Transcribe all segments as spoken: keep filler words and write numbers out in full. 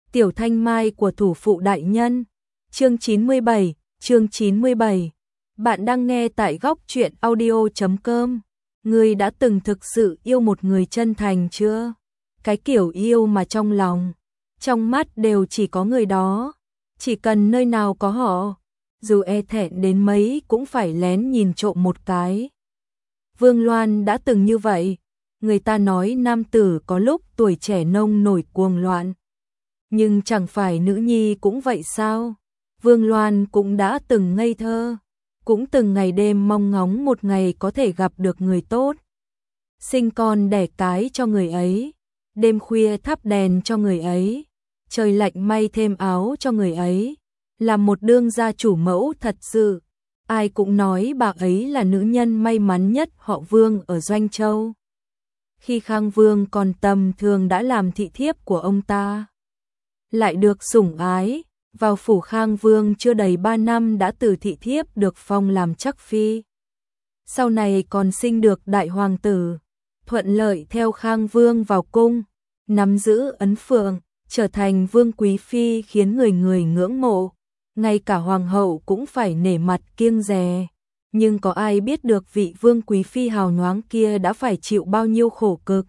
Tiểu thanh mai của thủ phụ đại nhân. Chương chín mươi bảy, chương chín mươi bảy. Bạn đang nghe tại góc truyện audio chấm com. Ngươi đã từng thực sự yêu một người chân thành chưa? Cái kiểu yêu mà trong lòng, trong mắt đều chỉ có người đó, chỉ cần nơi nào có họ, dù e thẹn đến mấy cũng phải lén nhìn trộm một cái. Vương Loan đã từng như vậy. Người ta nói nam tử có lúc tuổi trẻ nông nổi cuồng loạn, nhưng chẳng phải nữ nhi cũng vậy sao? Vương Loan cũng đã từng ngây thơ, cũng từng ngày đêm mong ngóng một ngày có thể gặp được người tốt, sinh con đẻ cái cho người ấy, đêm khuya thắp đèn cho người ấy, trời lạnh may thêm áo cho người ấy, làm một đương gia chủ mẫu thật sự. Ai cũng nói bà ấy là nữ nhân may mắn nhất họ Vương ở Doanh Châu. Khi Khang Vương còn tầm thường đã làm thị thiếp của ông ta, lại được sủng ái, vào phủ Khang Vương chưa đầy ba năm đã từ thị thiếp được phong làm chắc phi. Sau này còn sinh được đại hoàng tử, thuận lợi theo Khang Vương vào cung, nắm giữ ấn phượng, trở thành vương quý phi khiến người người ngưỡng mộ, ngay cả hoàng hậu cũng phải nể mặt kiêng dè. Nhưng có ai biết được vị vương quý phi hào nhoáng kia đã phải chịu bao nhiêu khổ cực,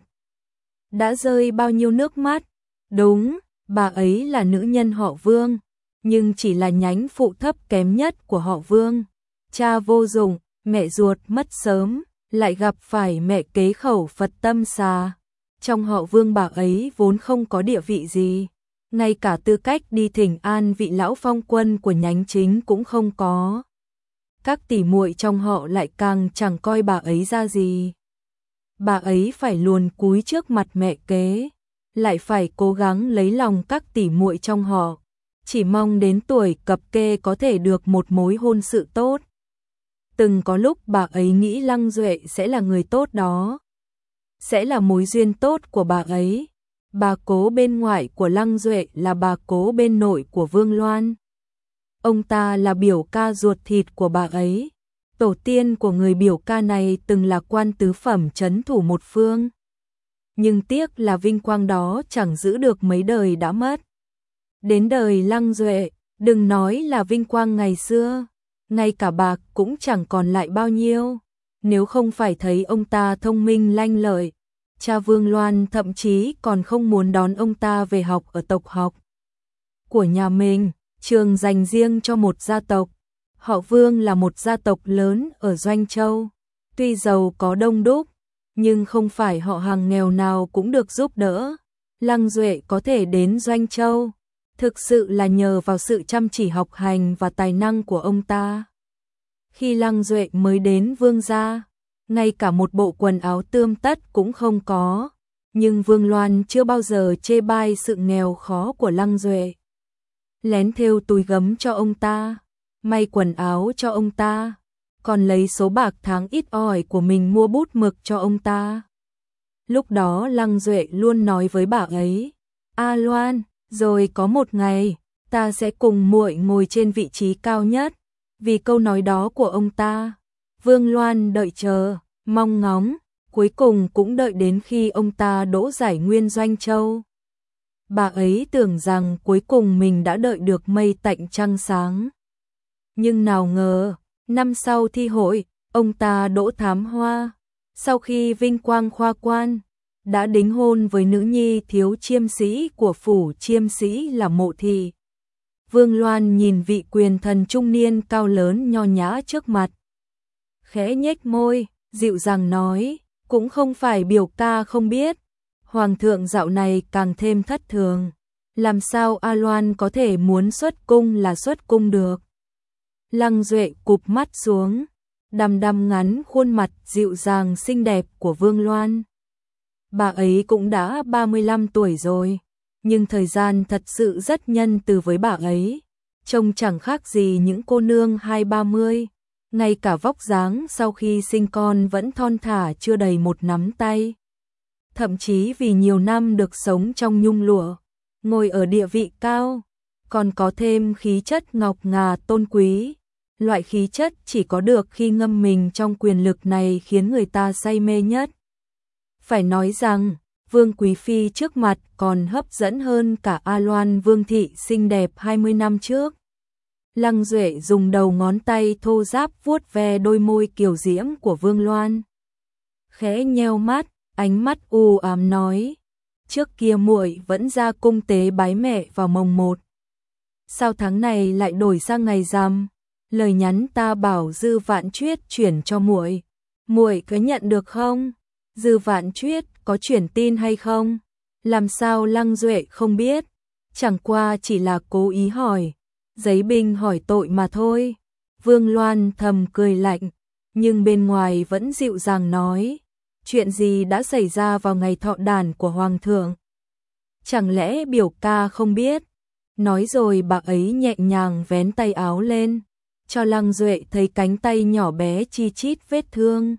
đã rơi bao nhiêu nước mắt. Đúng, bà ấy là nữ nhân họ Vương, nhưng chỉ là nhánh phụ thấp kém nhất của họ Vương. Cha vô dụng, mẹ ruột mất sớm, lại gặp phải mẹ kế khẩu Phật tâm xà. Trong họ Vương bà ấy vốn không có địa vị gì, ngay cả tư cách đi thỉnh an vị lão phong quân của nhánh chính cũng không có. Các tỷ muội trong họ lại càng chẳng coi bà ấy ra gì. Bà ấy phải luồn cúi trước mặt mẹ kế, lại phải cố gắng lấy lòng các tỷ muội trong họ, chỉ mong đến tuổi cập kê có thể được một mối hôn sự tốt. Từng có lúc bà ấy nghĩ Lăng Duệ sẽ là người tốt đó, sẽ là mối duyên tốt của bà ấy. Bà cố bên ngoại của Lăng Duệ là bà cố bên nội của Vương Loan. Ông ta là biểu ca ruột thịt của bà ấy. Tổ tiên của người biểu ca này từng là quan tứ phẩm trấn thủ một phương. Nhưng tiếc là vinh quang đó chẳng giữ được mấy đời đã mất. Đến đời Lăng Duệ, đừng nói là vinh quang ngày xưa, ngay cả bạc cũng chẳng còn lại bao nhiêu. Nếu không phải thấy ông ta thông minh lanh lợi, cha Vương Loan thậm chí còn không muốn đón ông ta về học ở tộc học của nhà mình, trường dành riêng cho một gia tộc. Họ Vương là một gia tộc lớn ở Doanh Châu, tuy giàu có đông đúc, nhưng không phải họ hàng nghèo nào cũng được giúp đỡ. Lăng Duệ có thể đến Doanh Châu, thực sự là nhờ vào sự chăm chỉ học hành và tài năng của ông ta. Khi Lăng Duệ mới đến Vương gia, ngay cả một bộ quần áo tươm tất cũng không có, nhưng Vương Loan chưa bao giờ chê bai sự nghèo khó của Lăng Duệ. Lén thêu túi gấm cho ông ta, may quần áo cho ông ta, còn lấy số bạc tháng ít ỏi của mình mua bút mực cho ông ta. Lúc đó Lăng Duệ luôn nói với bà ấy, A Loan, rồi có một ngày, ta sẽ cùng muội ngồi trên vị trí cao nhất. Vì câu nói đó của ông ta, Vương Loan đợi chờ, mong ngóng, cuối cùng cũng đợi đến khi ông ta đỗ giải nguyên Doanh Châu. Bà ấy tưởng rằng cuối cùng mình đã đợi được mây tạnh trăng sáng. Nhưng nào ngờ, năm sau thi hội, ông ta đỗ thám hoa. Sau khi vinh quang khoa quan, đã đính hôn với nữ nhi thiếu chiêm sĩ của phủ chiêm sĩ là Mộ Thị. Vương Loan nhìn vị quyền thần trung niên cao lớn nho nhã trước mặt, khẽ nhếch môi, dịu dàng nói, cũng không phải biểu ca không biết, hoàng thượng dạo này càng thêm thất thường, làm sao A Loan có thể muốn xuất cung là xuất cung được. Lăng Duệ cụp mắt xuống, đăm đăm ngắn khuôn mặt dịu dàng xinh đẹp của Vương Loan. Bà ấy cũng đã ba mươi lăm tuổi rồi, nhưng thời gian thật sự rất nhân từ với bà ấy, trông chẳng khác gì những cô nương hai ba mươi, ngay cả vóc dáng sau khi sinh con vẫn thon thả chưa đầy một nắm tay. Thậm chí vì nhiều năm được sống trong nhung lụa, ngồi ở địa vị cao, còn có thêm khí chất ngọc ngà tôn quý. Loại khí chất chỉ có được khi ngâm mình trong quyền lực này khiến người ta say mê nhất. Phải nói rằng, Vương Quý Phi trước mặt còn hấp dẫn hơn cả A Loan Vương thị xinh đẹp hai mươi năm trước. Lăng Duệ dùng đầu ngón tay thô ráp vuốt ve đôi môi kiều diễm của Vương Loan. Khẽ nheo mắt, ánh mắt u ám nói, trước kia muội vẫn ra cung tế bái mẹ vào mồng một. Sao tháng này lại đổi sang ngày rằm? Lời nhắn ta bảo Dư Vạn Chuyết chuyển cho muội, muội có nhận được không? Dư Vạn Chuyết có chuyển tin hay không? Làm sao Lăng Duệ không biết? Chẳng qua chỉ là cố ý hỏi, giấy binh hỏi tội mà thôi. Vương Loan thầm cười lạnh, nhưng bên ngoài vẫn dịu dàng nói, chuyện gì đã xảy ra vào ngày thọ đản của Hoàng thượng? Chẳng lẽ biểu ca không biết? Nói rồi bà ấy nhẹ nhàng vén tay áo lên, cho Lăng Duệ thấy cánh tay nhỏ bé chi chít vết thương.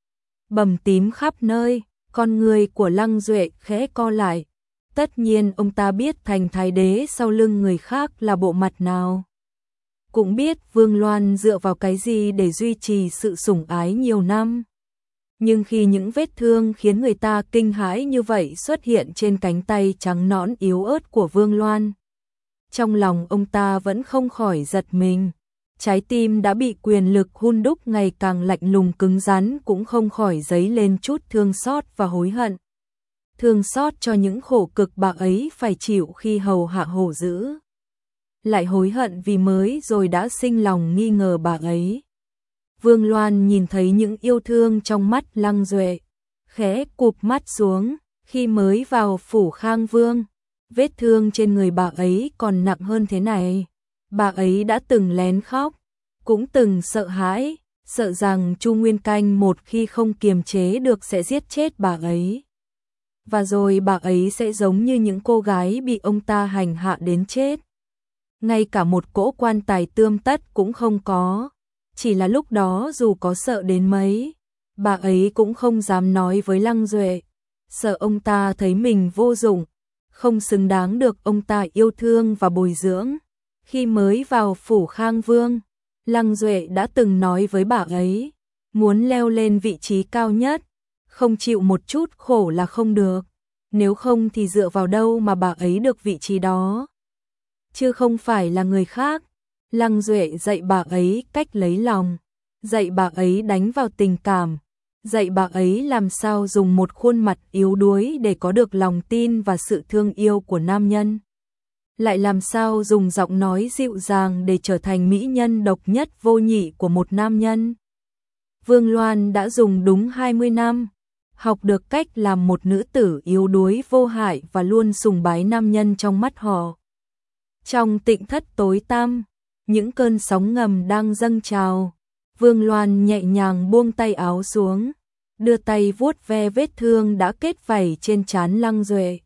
Bầm tím khắp nơi, con người của Lăng Duệ khẽ co lại. Tất nhiên ông ta biết thành thái đế sau lưng người khác là bộ mặt nào. Cũng biết Vương Loan dựa vào cái gì để duy trì sự sủng ái nhiều năm. Nhưng khi những vết thương khiến người ta kinh hãi như vậy xuất hiện trên cánh tay trắng nõn yếu ớt của Vương Loan, trong lòng ông ta vẫn không khỏi giật mình. Trái tim đã bị quyền lực hun đúc ngày càng lạnh lùng cứng rắn cũng không khỏi dấy lên chút thương xót và hối hận. Thương xót cho những khổ cực bà ấy phải chịu khi hầu hạ hổ dữ. Lại hối hận vì mới rồi đã sinh lòng nghi ngờ bà ấy. Vương Loan nhìn thấy những yêu thương trong mắt Lăng Duệ, khẽ cụp mắt xuống. Khi mới vào phủ Khang Vương, vết thương trên người bà ấy còn nặng hơn thế này. Bà ấy đã từng lén khóc, cũng từng sợ hãi, sợ rằng Chu Nguyên Canh một khi không kiềm chế được sẽ giết chết bà ấy. Và rồi bà ấy sẽ giống như những cô gái bị ông ta hành hạ đến chết. Ngay cả một cỗ quan tài tươm tất cũng không có. Chỉ là lúc đó dù có sợ đến mấy, bà ấy cũng không dám nói với Lăng Duệ. Sợ ông ta thấy mình vô dụng, không xứng đáng được ông ta yêu thương và bồi dưỡng. Khi mới vào phủ Khang Vương, Lăng Duệ đã từng nói với bà ấy, muốn leo lên vị trí cao nhất, không chịu một chút khổ là không được, nếu không thì dựa vào đâu mà bà ấy được vị trí đó. Chứ không phải là người khác. Lăng Duệ dạy bà ấy cách lấy lòng, dạy bà ấy đánh vào tình cảm, dạy bà ấy làm sao dùng một khuôn mặt yếu đuối để có được lòng tin và sự thương yêu của nam nhân. Lại làm sao dùng giọng nói dịu dàng để trở thành mỹ nhân độc nhất vô nhị của một nam nhân. Vương Loan đã dùng đúng hai mươi năm, học được cách làm một nữ tử yếu đuối vô hại và luôn sùng bái nam nhân trong mắt họ. Trong tịnh thất tối tăm, những cơn sóng ngầm đang dâng trào. Vương Loan nhẹ nhàng buông tay áo xuống, đưa tay vuốt ve vết thương đã kết vảy trên trán Lăng Duệ.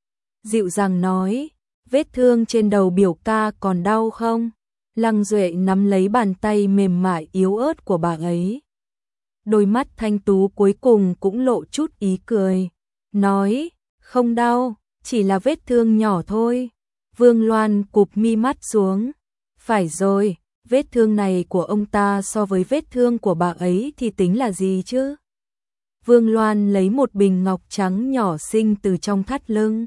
Dịu dàng nói, vết thương trên đầu biểu ca còn đau không? Lăng Duệ nắm lấy bàn tay mềm mại yếu ớt của bà ấy. Đôi mắt thanh tú cuối cùng cũng lộ chút ý cười, nói, không đau, chỉ là vết thương nhỏ thôi. Vương Loan cụp mi mắt xuống. Phải rồi, vết thương này của ông ta so với vết thương của bà ấy thì tính là gì chứ? Vương Loan lấy một bình ngọc trắng nhỏ xinh từ trong thắt lưng.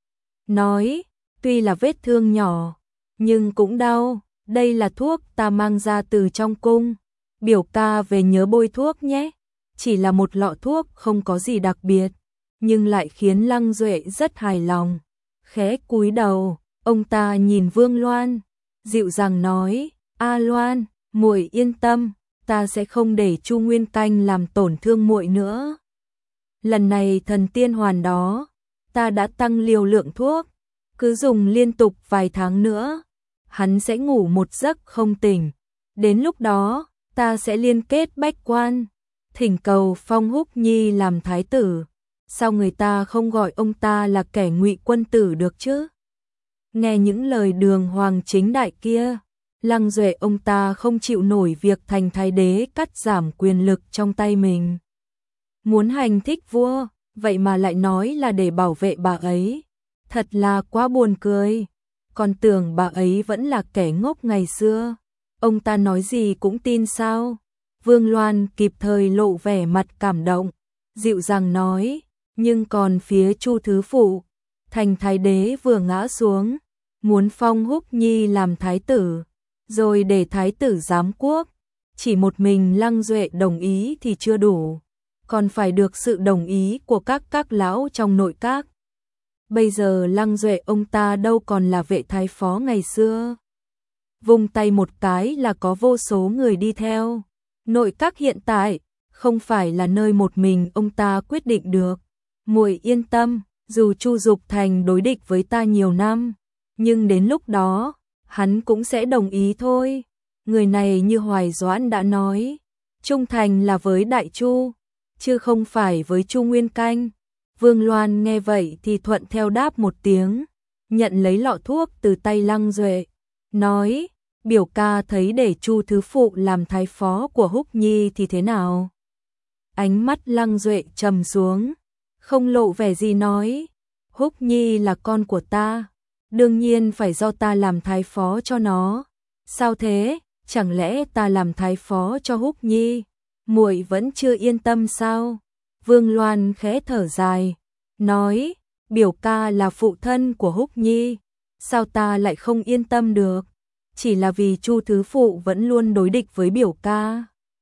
Nói, tuy là vết thương nhỏ, nhưng cũng đau, đây là thuốc ta mang ra từ trong cung. Biểu ca về nhớ bôi thuốc nhé. Chỉ là một lọ thuốc không có gì đặc biệt, nhưng lại khiến Lăng Duệ rất hài lòng. Khẽ cúi đầu, ông ta nhìn Vương Loan, dịu dàng nói, A Loan, muội yên tâm, ta sẽ không để Chu Nguyên Canh làm tổn thương muội nữa. Lần này thần tiên hoàn đó, ta đã tăng liều lượng thuốc, cứ dùng liên tục vài tháng nữa, hắn sẽ ngủ một giấc không tỉnh. Đến lúc đó, ta sẽ liên kết bách quan, thỉnh cầu Phong Húc Nhi làm thái tử. Sao người ta không gọi ông ta là kẻ ngụy quân tử được chứ? Nghe những lời đường hoàng chính đại kia, Lăng Duệ ông ta không chịu nổi việc thành thái đế cắt giảm quyền lực trong tay mình. Muốn hành thích vua, vậy mà lại nói là để bảo vệ bà ấy. Thật là quá buồn cười. Còn tưởng bà ấy vẫn là kẻ ngốc ngày xưa. Ông ta nói gì cũng tin sao? Vương Loan kịp thời lộ vẻ mặt cảm động, dịu dàng nói, Nhưng còn phía Chu Thứ Phụ, thành thái đế vừa ngã xuống, muốn phong Húc Nhi làm thái tử, rồi để thái tử giám quốc, chỉ một mình Lăng Duệ đồng ý thì chưa đủ, còn phải được sự đồng ý của các các lão trong nội các. Bây giờ Lăng Duệ ông ta đâu còn là vệ thái phó ngày xưa. Vung tay một cái là có vô số người đi theo. Nội các hiện tại không phải là nơi một mình ông ta quyết định được. Muội yên tâm, dù Chu Dục Thành đối địch với ta nhiều năm, nhưng đến lúc đó, hắn cũng sẽ đồng ý thôi. Người này như Hoài Doãn đã nói, trung thành là với Đại Chu, chứ không phải với Chu Nguyên Canh. Vương Loan nghe vậy thì thuận theo đáp một tiếng, nhận lấy lọ thuốc từ tay Lăng Duệ, nói, biểu ca thấy để Chu Thứ Phụ làm thái phó của Húc Nhi thì thế nào? Ánh mắt Lăng Duệ trầm xuống, không lộ vẻ gì nói, Húc Nhi là con của ta, đương nhiên phải do ta làm thái phó cho nó. Sao thế, chẳng lẽ ta làm thái phó cho Húc Nhi, muội vẫn chưa yên tâm sao? Vương Loan khẽ thở dài, nói, biểu ca là phụ thân của Húc Nhi, sao ta lại không yên tâm được? Chỉ là vì Chu Thứ Phụ vẫn luôn đối địch với biểu ca.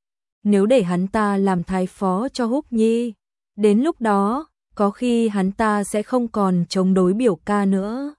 Nếu để hắn ta làm thái phó cho Húc Nhi, đến lúc đó, có khi hắn ta sẽ không còn chống đối biểu ca nữa.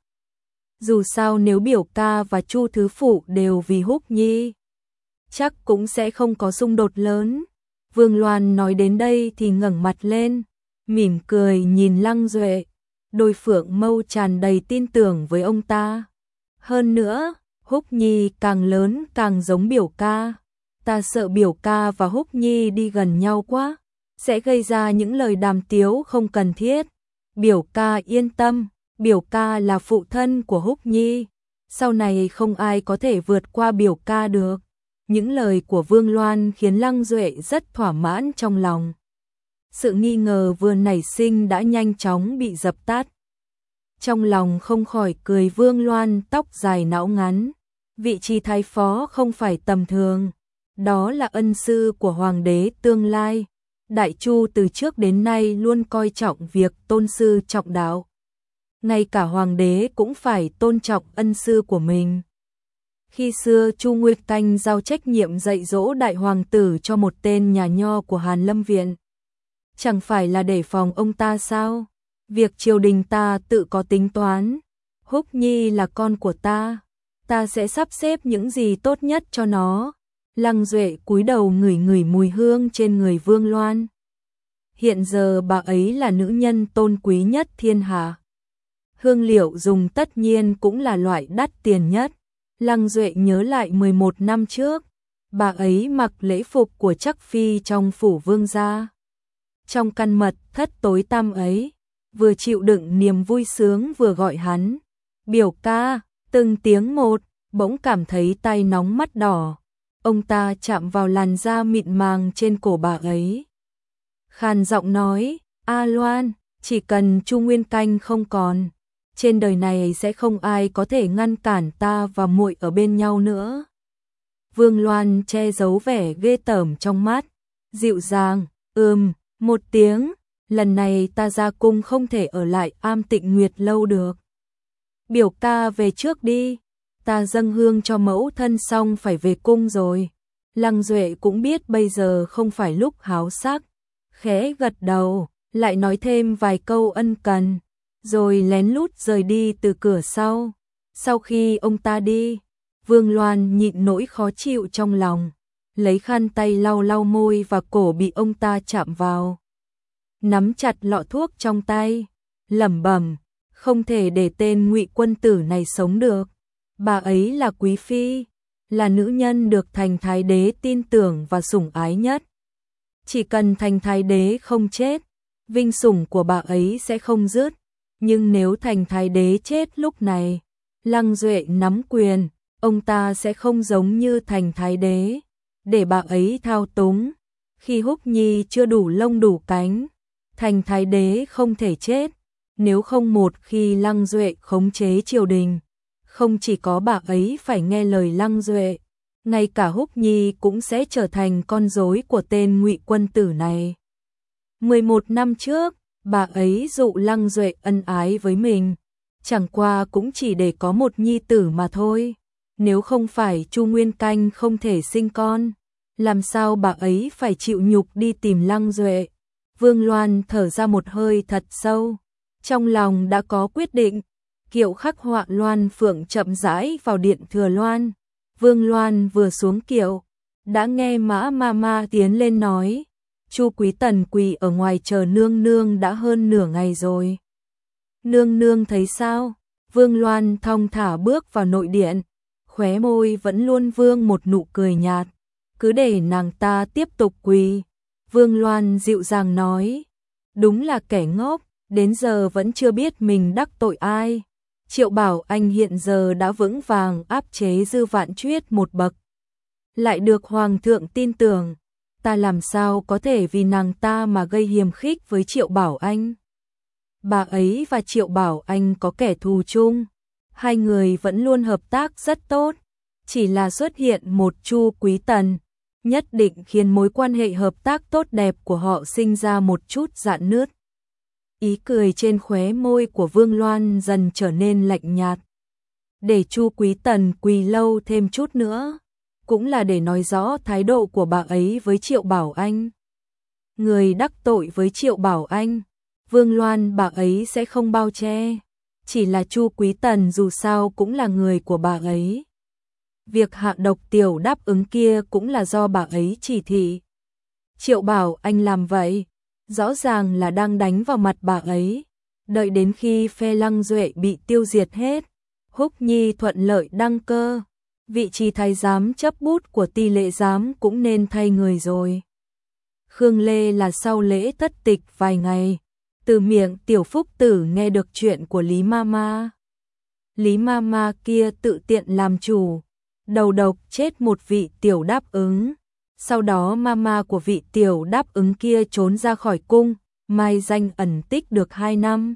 Dù sao nếu biểu ca và Chu Thứ Phụ đều vì Húc Nhi, chắc cũng sẽ không có xung đột lớn. Vương Loan nói đến đây thì ngẩng mặt lên, mỉm cười nhìn Lăng Duệ, đôi phượng mâu tràn đầy tin tưởng với ông ta. Hơn nữa, Húc Nhi càng lớn càng giống biểu ca, ta sợ biểu ca và Húc Nhi đi gần nhau quá, sẽ gây ra những lời đàm tiếu không cần thiết. Biểu ca yên tâm, biểu ca là phụ thân của Húc Nhi, sau này không ai có thể vượt qua biểu ca được. Những lời của Vương Loan khiến Lăng Duệ rất thỏa mãn trong lòng. Sự nghi ngờ vừa nảy sinh đã nhanh chóng bị dập tắt. Trong lòng không khỏi cười Vương Loan tóc dài não ngắn. Vị trí thái phó không phải tầm thường. Đó là ân sư của hoàng đế tương lai. Đại Chu từ trước đến nay luôn coi trọng việc tôn sư trọng đạo. Ngay cả hoàng đế cũng phải tôn trọng ân sư của mình. Khi xưa Chu Nguyên Canh giao trách nhiệm dạy dỗ đại hoàng tử cho một tên nhà nho của Hàn Lâm Viện. Chẳng phải là để phòng ông ta sao? Việc triều đình ta tự có tính toán. Húc Nhi là con của ta, ta sẽ sắp xếp những gì tốt nhất cho nó. Lăng Duệ cúi đầu ngửi ngửi mùi hương trên người Vương Loan. Hiện giờ bà ấy là nữ nhân tôn quý nhất thiên hạ. Hương liệu dùng tất nhiên cũng là loại đắt tiền nhất. Lăng Duệ nhớ lại mười một năm trước, bà ấy mặc lễ phục của Trắc Phi trong phủ vương gia. Trong căn mật thất tối tăm ấy, vừa chịu đựng niềm vui sướng vừa gọi hắn, biểu ca, từng tiếng một, bỗng cảm thấy tay nóng mắt đỏ. Ông ta chạm vào làn da mịn màng trên cổ bà ấy. Khàn giọng nói, A Loan, chỉ cần Chu Nguyên Canh không còn, trên đời này sẽ không ai có thể ngăn cản ta và muội ở bên nhau nữa. Vương Loan che giấu vẻ ghê tởm trong mắt, dịu dàng, ừm, một tiếng, lần này ta ra cung không thể ở lại Am Tịnh Nguyệt lâu được. Biểu ca về trước đi, ta dâng hương cho mẫu thân xong phải về cung rồi. Lăng Duệ cũng biết bây giờ không phải lúc háo sắc, khẽ gật đầu, lại nói thêm vài câu ân cần, rồi lén lút rời đi từ cửa sau. Sau khi ông ta đi, Vương Loan nhịn nỗi khó chịu trong lòng, lấy khăn tay lau lau môi và cổ bị ông ta chạm vào. Nắm chặt lọ thuốc trong tay, lẩm bẩm, không thể để tên Ngụy quân tử này sống được. Bà ấy là quý phi, là nữ nhân được thành thái đế tin tưởng và sủng ái nhất. Chỉ cần thành thái đế không chết, vinh sủng của bà ấy sẽ không dứt. Nhưng nếu thành thái đế chết lúc này, Lăng Duệ nắm quyền, ông ta sẽ không giống như thành thái đế, để bà ấy thao túng. Khi Húc Nhi chưa đủ lông đủ cánh, thành thái đế không thể chết. Nếu không một khi Lăng Duệ khống chế triều đình, không chỉ có bà ấy phải nghe lời Lăng Duệ, ngay cả Húc Nhi cũng sẽ trở thành con rối của tên Ngụy quân tử này. mười một năm trước, bà ấy dụ Lăng Duệ ân ái với mình, chẳng qua cũng chỉ để có một nhi tử mà thôi. Nếu không phải Chu Nguyên Canh không thể sinh con, làm sao bà ấy phải chịu nhục đi tìm Lăng Duệ. Vương Loan thở ra một hơi thật sâu, trong lòng đã có quyết định. Kiệu khắc họa Loan Phượng chậm rãi vào điện Thừa Loan. Vương Loan vừa xuống kiệu, đã nghe Mã Mama tiến lên nói, Chu Quý Tần quỳ ở ngoài chờ nương nương đã hơn nửa ngày rồi. Nương nương thấy sao? Vương Loan thong thả bước vào nội điện, khóe môi vẫn luôn vương một nụ cười nhạt, cứ để nàng ta tiếp tục quỳ. Vương Loan dịu dàng nói, đúng là kẻ ngốc, đến giờ vẫn chưa biết mình đắc tội ai. Triệu Bảo Anh hiện giờ đã vững vàng áp chế Dư Vạn Chuyết một bậc, lại được Hoàng thượng tin tưởng, ta làm sao có thể vì nàng ta mà gây hiềm khích với Triệu Bảo Anh. Bà ấy và Triệu Bảo Anh có kẻ thù chung, hai người vẫn luôn hợp tác rất tốt, chỉ là xuất hiện một Chu Quý Tần, nhất định khiến mối quan hệ hợp tác tốt đẹp của họ sinh ra một chút rạn nứt. Ý cười trên khóe môi của Vương Loan dần trở nên lạnh nhạt. Để Chu Quý Tần quỳ lâu thêm chút nữa, cũng là để nói rõ thái độ của bà ấy với Triệu Bảo Anh. Người đắc tội với Triệu Bảo Anh, Vương Loan bà ấy sẽ không bao che, chỉ là Chu Quý Tần dù sao cũng là người của bà ấy. Việc hạ độc tiểu đáp ứng kia cũng là do bà ấy chỉ thị. Triệu Bảo Anh làm vậy, rõ ràng là đang đánh vào mặt bà ấy. Đợi đến khi phe Lăng Duệ bị tiêu diệt hết, Húc Nhi thuận lợi đăng cơ, vị trí thái giám chấp bút của Ti Lệ giám cũng nên thay người rồi. Khương Lê là sau lễ thất tịch vài ngày, từ miệng Tiểu Phúc Tử nghe được chuyện của Lý Mama. Lý Mama kia tự tiện làm chủ, đầu độc chết một vị tiểu đáp ứng. Sau đó mama của vị tiểu đáp ứng kia trốn ra khỏi cung, mai danh ẩn tích được hai năm.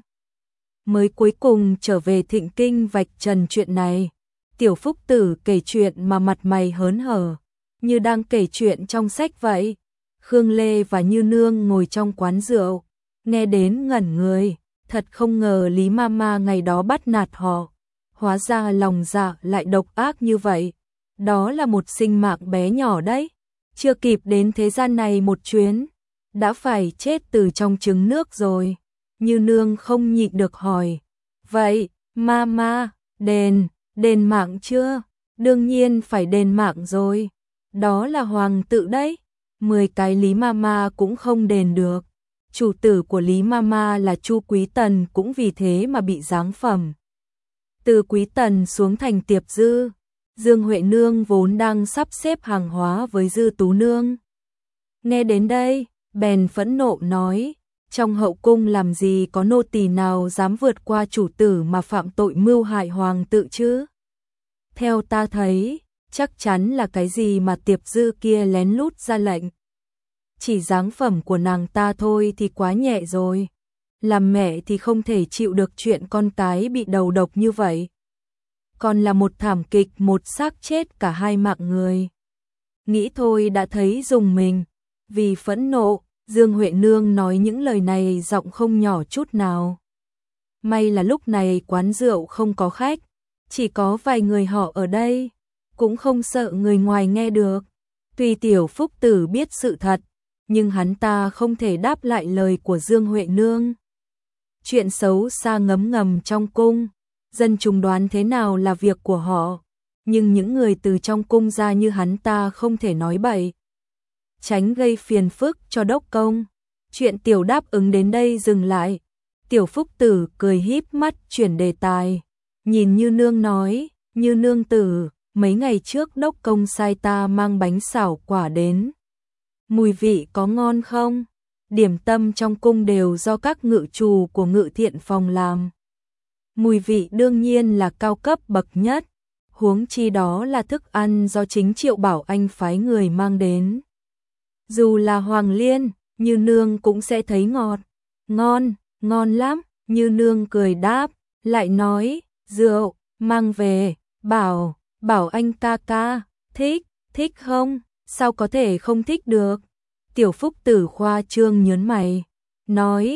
Mới cuối cùng trở về Thịnh Kinh vạch trần chuyện này. Tiểu Phúc Tử kể chuyện mà mặt mày hớn hở, như đang kể chuyện trong sách vậy. Khương Lê và Như Nương ngồi trong quán rượu, nghe đến ngẩn người, thật không ngờ Lý Mama ngày đó bắt nạt họ. Hóa ra lòng dạ lại độc ác như vậy. Đó là một sinh mạng bé nhỏ đấy. Chưa kịp đến thế gian này một chuyến, đã phải chết từ trong trứng nước rồi. Như Nương không nhịn được hỏi, vậy, Mama, đền, đền mạng chưa? Đương nhiên phải đền mạng rồi. Đó là hoàng tự đấy. Mười cái Lý Mama cũng không đền được. Chủ tử của Lý Mama là Chu Quý Tần cũng vì thế mà bị giáng phẩm. Từ Quý Tần xuống thành Tiệp Dư. Dương Huệ Nương vốn đang sắp xếp hàng hóa với Dư Tú Nương. Nghe đến đây, bèn phẫn nộ nói, trong hậu cung làm gì có nô tỳ nào dám vượt qua chủ tử mà phạm tội mưu hại hoàng tự chứ? Theo ta thấy, chắc chắn là cái gì mà Tiệp Dư kia lén lút ra lệnh. Chỉ giáng phẩm của nàng ta thôi thì quá nhẹ rồi. Làm mẹ thì không thể chịu được chuyện con cái bị đầu độc như vậy. Còn là một thảm kịch, một xác chết cả hai mạng người. Nghĩ thôi đã thấy rùng mình. Vì phẫn nộ, Dương Huệ Nương nói những lời này giọng không nhỏ chút nào. May là lúc này quán rượu không có khách, chỉ có vài người họ ở đây, cũng không sợ người ngoài nghe được. Tuy Tiểu Phúc Tử biết sự thật, nhưng hắn ta không thể đáp lại lời của Dương Huệ Nương. Chuyện xấu xa ngấm ngầm trong cung, dân chúng đoán thế nào là việc của họ, nhưng những người từ trong cung ra như hắn ta không thể nói bậy, tránh gây phiền phức cho đốc công. Chuyện Tiểu đáp ứng đến đây dừng lại. Tiểu Phúc Tử cười híp mắt chuyển đề tài, nhìn Như Nương nói, Như Nương tử, mấy ngày trước đốc công sai ta mang bánh xảo quả đến. Mùi vị có ngon không? Điểm tâm trong cung đều do các ngự trù của ngự thiện phòng làm. Mùi vị đương nhiên là cao cấp bậc nhất, huống chi đó là thức ăn do chính Triệu Bảo Anh phái người mang đến. Dù là Hoàng Liên, Như Nương cũng sẽ thấy ngọt. Ngon, ngon lắm, Như Nương cười đáp, lại nói, rượu, mang về, bảo, bảo anh ca ca, thích, thích không? Sao có thể không thích được? Tiểu Phúc Tử khoa trương nhớn mày, nói,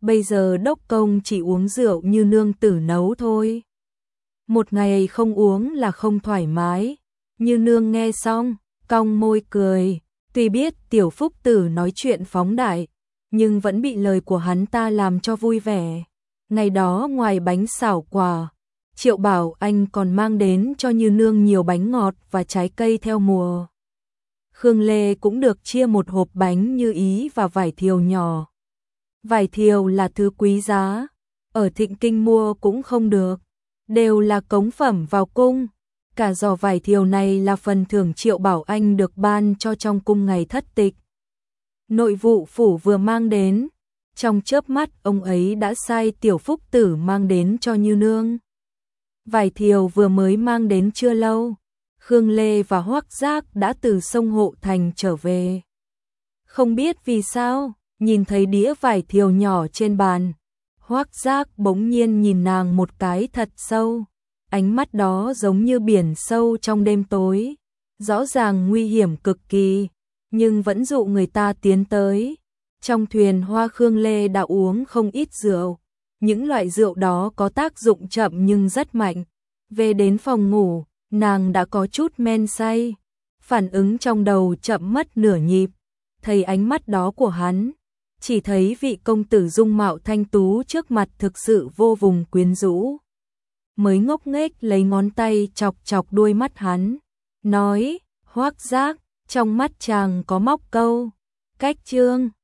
bây giờ đốc công chỉ uống rượu như nương tử nấu thôi. Một ngày không uống là không thoải mái. Như nương nghe xong, cong môi cười, tuy biết tiểu phúc tử nói chuyện phóng đại, nhưng vẫn bị lời của hắn ta làm cho vui vẻ. Ngày đó ngoài bánh xảo quả, Triệu Bảo Anh còn mang đến cho Như nương nhiều bánh ngọt và trái cây theo mùa. Khương Lê cũng được chia một hộp bánh như ý và vải thiều nhỏ. Vải thiều là thứ quý giá, ở Thịnh Kinh mua cũng không được, đều là cống phẩm vào cung. Cả giỏ vải thiều này là phần thưởng Triệu Bảo Anh được ban cho trong cung ngày thất tịch. Nội vụ phủ vừa mang đến, trong chớp mắt ông ấy đã sai tiểu phúc tử mang đến cho Như nương. Vải thiều vừa mới mang đến chưa lâu, Khương Lê và Hoắc Giác đã từ sông Hộ Thành trở về. Không biết vì sao, nhìn thấy đĩa vải thiều nhỏ trên bàn, Hoắc Giác bỗng nhiên nhìn nàng một cái thật sâu. Ánh mắt đó giống như biển sâu trong đêm tối, rõ ràng nguy hiểm cực kỳ, nhưng vẫn dụ người ta tiến tới. Trong thuyền hoa Khương Lê đã uống không ít rượu, những loại rượu đó có tác dụng chậm nhưng rất mạnh. Về đến phòng ngủ, nàng đã có chút men say, phản ứng trong đầu chậm mất nửa nhịp, thấy ánh mắt đó của hắn, chỉ thấy vị công tử dung mạo thanh tú trước mặt thực sự vô vùng quyến rũ. Mới ngốc nghếch lấy ngón tay chọc chọc đuôi mắt hắn, nói, Hoắc Giác, trong mắt chàng có móc câu, cách trương.